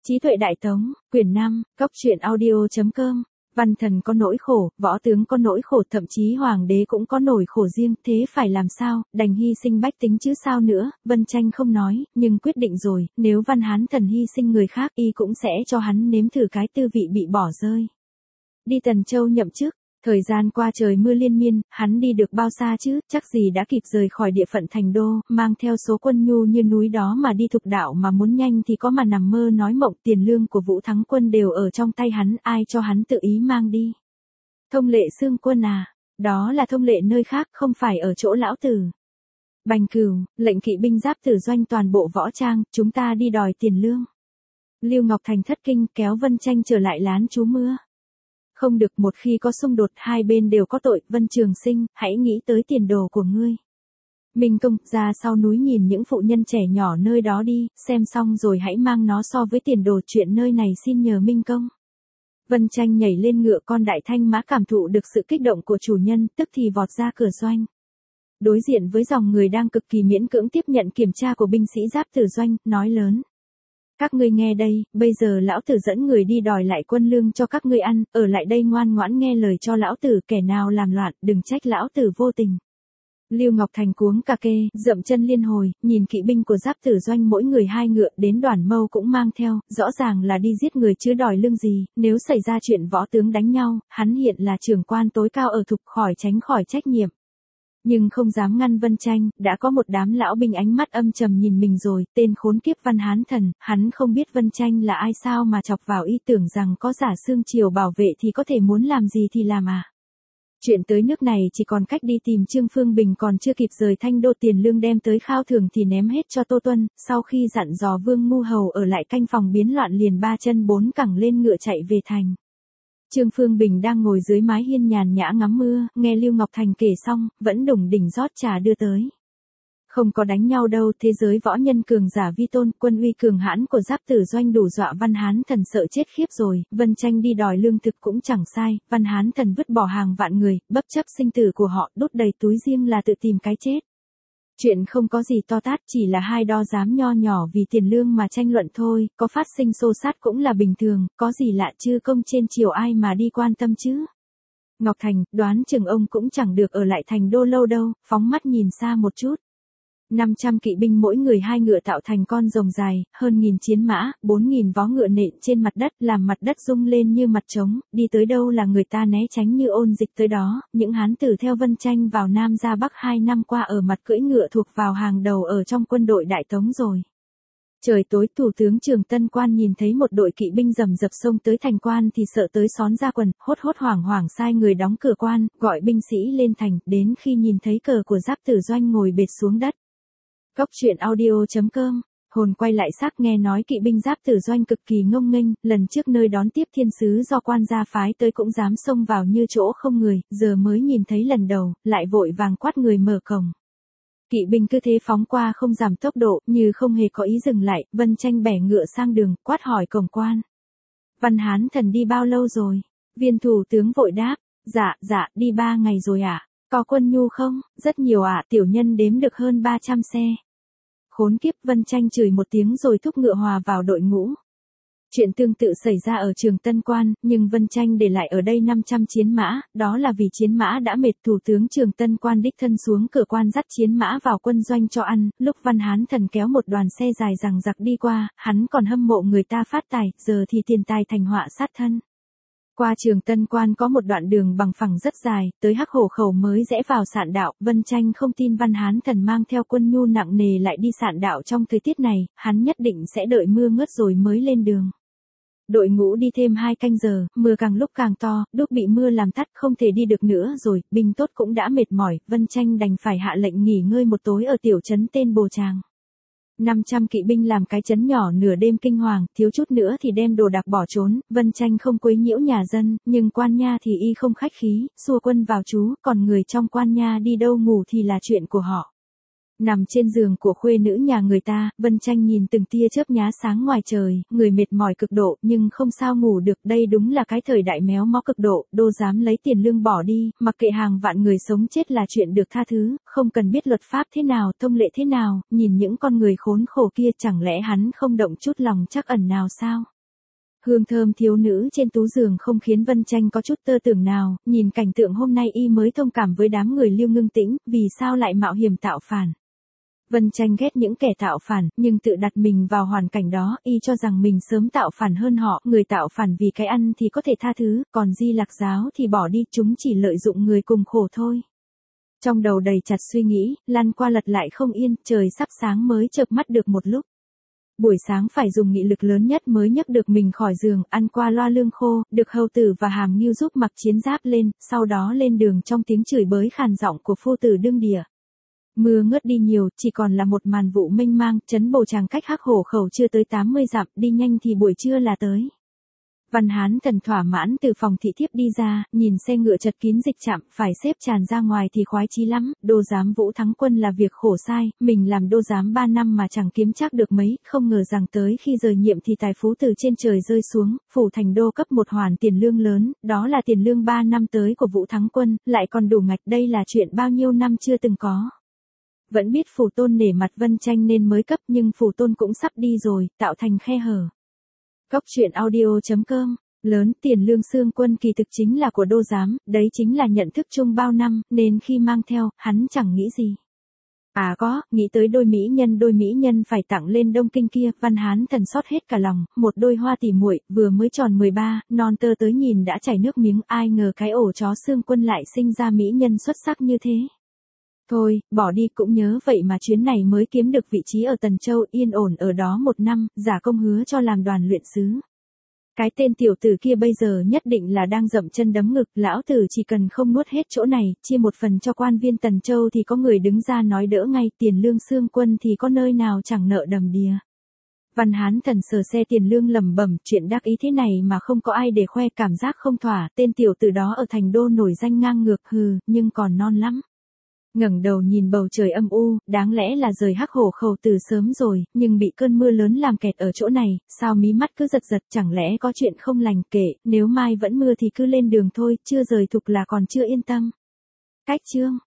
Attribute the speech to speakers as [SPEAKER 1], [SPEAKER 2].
[SPEAKER 1] Trí tuệ đại tống, quyển 5, góc truyện audio.com. Văn thần có nỗi khổ, võ tướng có nỗi khổ, thậm chí hoàng đế cũng có nỗi khổ riêng, thế phải làm sao, đành hy sinh bách tính chứ sao nữa. Vân Tranh không nói, nhưng quyết định rồi, nếu Văn Hán Thần hy sinh người khác, y cũng sẽ cho hắn nếm thử cái tư vị bị bỏ rơi. Đi Tần Châu nhậm chức. Thời gian qua trời mưa liên miên, hắn đi được bao xa chứ, chắc gì đã kịp rời khỏi địa phận thành đô, mang theo số quân nhu như núi đó mà đi thục đạo, mà muốn nhanh thì có mà nằm mơ nói mộng. Tiền lương của Vũ Thắng Quân đều ở trong tay hắn, ai cho hắn tự ý mang đi. Thông lệ xương quân à, đó là thông lệ nơi khác, không phải ở chỗ lão tử. Bành Cửu, lệnh kỵ binh giáp tử doanh toàn bộ võ trang, chúng ta đi đòi tiền lương. Lưu Ngọc Thành thất kinh, kéo Vân Tranh trở lại lán trú mưa. Không được, một khi có xung đột hai bên đều có tội. Vân Trường Sinh, hãy nghĩ tới tiền đồ của ngươi. Minh Công, ra sau núi nhìn những phụ nhân trẻ nhỏ nơi đó đi, xem xong rồi hãy mang nó so với tiền đồ, chuyện nơi này xin nhờ Minh Công. Vân Tranh nhảy lên ngựa con đại thanh mã, cảm thụ được sự kích động của chủ nhân, tức thì vọt ra cửa doanh. Đối diện với dòng người đang cực kỳ miễn cưỡng tiếp nhận kiểm tra của binh sĩ giáp tử doanh, nói lớn. Các ngươi nghe đây, bây giờ lão tử dẫn người đi đòi lại quân lương cho các ngươi ăn, ở lại đây ngoan ngoãn nghe lời cho lão tử, kẻ nào làm loạn, đừng trách lão tử vô tình. Lưu Ngọc Thành cuống cà kê, dậm chân liên hồi, nhìn kỵ binh của giáp tử doanh mỗi người hai ngựa, đến Đoàn Mâu cũng mang theo, rõ ràng là đi giết người chứ đòi lương gì, nếu xảy ra chuyện võ tướng đánh nhau, hắn hiện là trưởng quan tối cao ở thục, tránh khỏi trách nhiệm. Nhưng không dám ngăn Vân Tranh, đã có một đám lão binh ánh mắt âm trầm nhìn mình rồi, tên khốn kiếp Văn Hán Thần, hắn không biết Vân Tranh là ai sao mà chọc vào, y tưởng rằng có giả xương triều bảo vệ thì có thể muốn làm gì thì làm à. Chuyện tới nước này chỉ còn cách đi tìm Trương Phương Bình, còn chưa kịp rời Thanh Đô, tiền lương đem tới khao thưởng thì ném hết cho Tô Tuân, sau khi dặn dò Vương Ngu Hầu ở lại canh phòng biến loạn liền ba chân bốn cẳng lên ngựa chạy về thành. Trương Phương Bình đang ngồi dưới mái hiên nhàn nhã ngắm mưa, nghe Lưu Ngọc Thành kể xong, vẫn đủng đỉnh rót trà đưa tới. Không có đánh nhau đâu, thế giới võ nhân cường giả vi tôn, quân uy cường hãn của giáp tử doanh đủ dọa Văn Hán Thần sợ chết khiếp rồi. Vân Tranh đi đòi lương thực cũng chẳng sai, Văn Hán Thần vứt bỏ hàng vạn người, bất chấp sinh tử của họ, đút đầy túi riêng là tự tìm cái chết. Chuyện không có gì to tát, chỉ là hai đo dám nho nhỏ vì tiền lương mà tranh luận thôi, có phát sinh xô xát cũng là bình thường, có gì lạ chứ, công trên triều ai mà đi quan tâm chứ. Ngọc Thành, đoán chừng ông cũng chẳng được ở lại thành đô lâu đâu, phóng mắt nhìn xa một chút. 500 kỵ binh mỗi người hai ngựa tạo thành con rồng dài, hơn 1000 chiến mã, 4000 vó ngựa nện trên mặt đất, làm mặt đất rung lên như mặt trống, đi tới đâu là người ta né tránh như ôn dịch tới đó. Những hán tử theo Vân Tranh vào Nam ra Bắc 2 năm qua ở mặt cưỡi ngựa thuộc vào hàng đầu ở trong quân đội Đại Tống rồi. Trời tối, Thủ tướng Trường Tân Quan nhìn thấy một đội kỵ binh rầm rập xông tới thành quan thì sợ tới xón ra quần, hốt hoảng sai người đóng cửa quan, gọi binh sĩ lên thành, đến khi nhìn thấy cờ của giáp tử doanh ngồi bệt xuống đất. Góc truyện audio.com, hồn quay lại xác, nghe nói kỵ binh giáp tử doanh cực kỳ ngông nghênh, lần trước nơi đón tiếp thiên sứ do quan gia phái tới cũng dám xông vào như chỗ không người, giờ mới nhìn thấy lần đầu, lại vội vàng quát người mở cổng. Kỵ binh cứ thế phóng qua không giảm tốc độ, như không hề có ý dừng lại. Vân Tranh bẻ ngựa sang đường, quát hỏi cổng quan. Văn Hán Thần đi bao lâu rồi? Viên thủ tướng vội đáp, dạ, đi 3 ngày rồi ạ. Có quân nhu không? Rất nhiều ạ, tiểu nhân đếm được hơn 300 xe. Khốn kiếp, Vân Tranh chửi một tiếng rồi thúc ngựa hòa vào đội ngũ. Chuyện tương tự xảy ra ở Trường Tân Quan, nhưng Vân Tranh để lại ở đây 500 chiến mã, đó là vì chiến mã đã mệt. Thủ tướng Trường Tân Quan đích thân xuống cửa quan dắt chiến mã vào quân doanh cho ăn, lúc Văn Hán Thần kéo một đoàn xe dài dằng dặc đi qua, hắn còn hâm mộ người ta phát tài, giờ thì tiền tài thành họa sát thân. Qua Trường Tân Quan có một đoạn đường bằng phẳng rất dài, tới Hắc Hổ Khẩu mới rẽ vào Sạn Đạo. Vân Tranh không tin Văn Hán Thần mang theo quân nhu nặng nề lại đi Sạn Đạo trong thời tiết này, hắn nhất định sẽ đợi mưa ngớt rồi mới lên đường. Đội ngũ đi thêm 2 canh giờ, mưa càng lúc càng to, đúc bị mưa làm tắt không thể đi được nữa rồi, binh tốt cũng đã mệt mỏi, Vân Tranh đành phải hạ lệnh nghỉ ngơi một tối ở tiểu trấn tên Bồ Tràng. 500 kỵ binh làm cái trấn nhỏ nửa đêm kinh hoàng, thiếu chút nữa thì đem đồ đạc bỏ trốn. Vân Tranh không quấy nhiễu nhà dân, nhưng quan nha thì y không khách khí, xua quân vào trú, còn người trong quan nha đi đâu ngủ thì là chuyện của họ. Nằm trên giường của khuê nữ nhà người ta, Vân Tranh nhìn từng tia chớp nhá sáng ngoài trời, người mệt mỏi cực độ, nhưng không sao ngủ được. Đây đúng là cái thời đại méo mó cực độ, đô dám lấy tiền lương bỏ đi, mặc kệ hàng vạn người sống chết là chuyện được tha thứ, không cần biết luật pháp thế nào, thông lệ thế nào, nhìn những con người khốn khổ kia chẳng lẽ hắn không động chút lòng trắc ẩn nào sao? Hương thơm thiếu nữ trên tú giường không khiến Vân Tranh có chút tơ tưởng nào, nhìn cảnh tượng hôm nay y mới thông cảm với đám người Lưu Ngưng Tĩnh, vì sao lại mạo hiểm tạo phản. Vân Tranh ghét những kẻ tạo phản, nhưng tự đặt mình vào hoàn cảnh đó, y cho rằng mình sớm tạo phản hơn họ, người tạo phản vì cái ăn thì có thể tha thứ, còn Di Lạc giáo thì bỏ đi, chúng chỉ lợi dụng người cùng khổ thôi. Trong đầu đầy chặt suy nghĩ, lăn qua lật lại không yên, trời sắp sáng mới chợp mắt được một lúc. Buổi sáng phải dùng nghị lực lớn nhất mới nhấc được mình khỏi giường, ăn qua loa lương khô, được hầu tử và Hàm Ngưu giúp mặc chiến giáp lên, sau đó lên đường trong tiếng chửi bới khàn giọng của phu tử đương đìa. Mưa ngớt đi nhiều, chỉ còn là một màn vụ mênh mang, trấn Bồ Tràng cách Hắc Hổ Khẩu chưa tới 80 dặm, đi nhanh thì buổi trưa là tới. Văn Hán Thần thỏa mãn từ phòng thị thiếp đi ra, nhìn xe ngựa chật kín dịch trạm, phải xếp tràn ra ngoài thì khoái chí lắm, đô giám Vũ Thắng Quân là việc khổ sai, mình làm đô giám 3 năm mà chẳng kiếm chắc được mấy, không ngờ rằng tới khi rời nhiệm thì tài phú từ trên trời rơi xuống, phủ thành đô cấp một hoàn tiền lương lớn, đó là tiền lương 3 năm tới của Vũ Thắng Quân, lại còn đủ ngạch, đây là chuyện bao nhiêu năm chưa từng có. Vẫn biết phủ tôn nể mặt Vân Tranh nên mới cấp, nhưng phủ tôn cũng sắp đi rồi, tạo thành khe hở. Cốc truyện audio.com. Lớn tiền lương xương quân kỳ thực chính là của đô giám, đấy chính là nhận thức chung bao năm, nên khi mang theo, hắn chẳng nghĩ gì. À có, nghĩ tới đôi mỹ nhân phải tặng lên Đông Kinh kia, Văn Hán Thần xót hết cả lòng, một đôi hoa tỉ muội, vừa mới tròn 13, non tơ tới nhìn đã chảy nước miếng, ai ngờ cái ổ chó xương quân lại sinh ra mỹ nhân xuất sắc như thế. Thôi, bỏ đi, cũng nhớ vậy mà chuyến này mới kiếm được vị trí ở Tần Châu, yên ổn ở đó 1 năm, giả công hứa cho làm đoàn luyện sứ. Cái tên tiểu tử kia bây giờ nhất định là đang dậm chân đấm ngực, lão tử chỉ cần không nuốt hết chỗ này, chia một phần cho quan viên Tần Châu thì có người đứng ra nói đỡ ngay, tiền lương xương quân thì có nơi nào chẳng nợ đầm đìa. Văn Hán Thần sờ xe tiền lương lẩm bẩm, chuyện đắc ý thế này mà không có ai để khoe, cảm giác không thỏa, tên tiểu tử đó ở thành đô nổi danh ngang ngược, nhưng còn non lắm. Ngẩng đầu nhìn bầu trời âm u, đáng lẽ là rời Hắc Hổ Khẩu từ sớm rồi, nhưng bị cơn mưa lớn làm kẹt ở chỗ này, sao mí mắt cứ giật giật, chẳng lẽ có chuyện không lành, kệ, nếu mai vẫn mưa thì cứ lên đường thôi, chưa rời thục là còn chưa yên tâm. Cách chương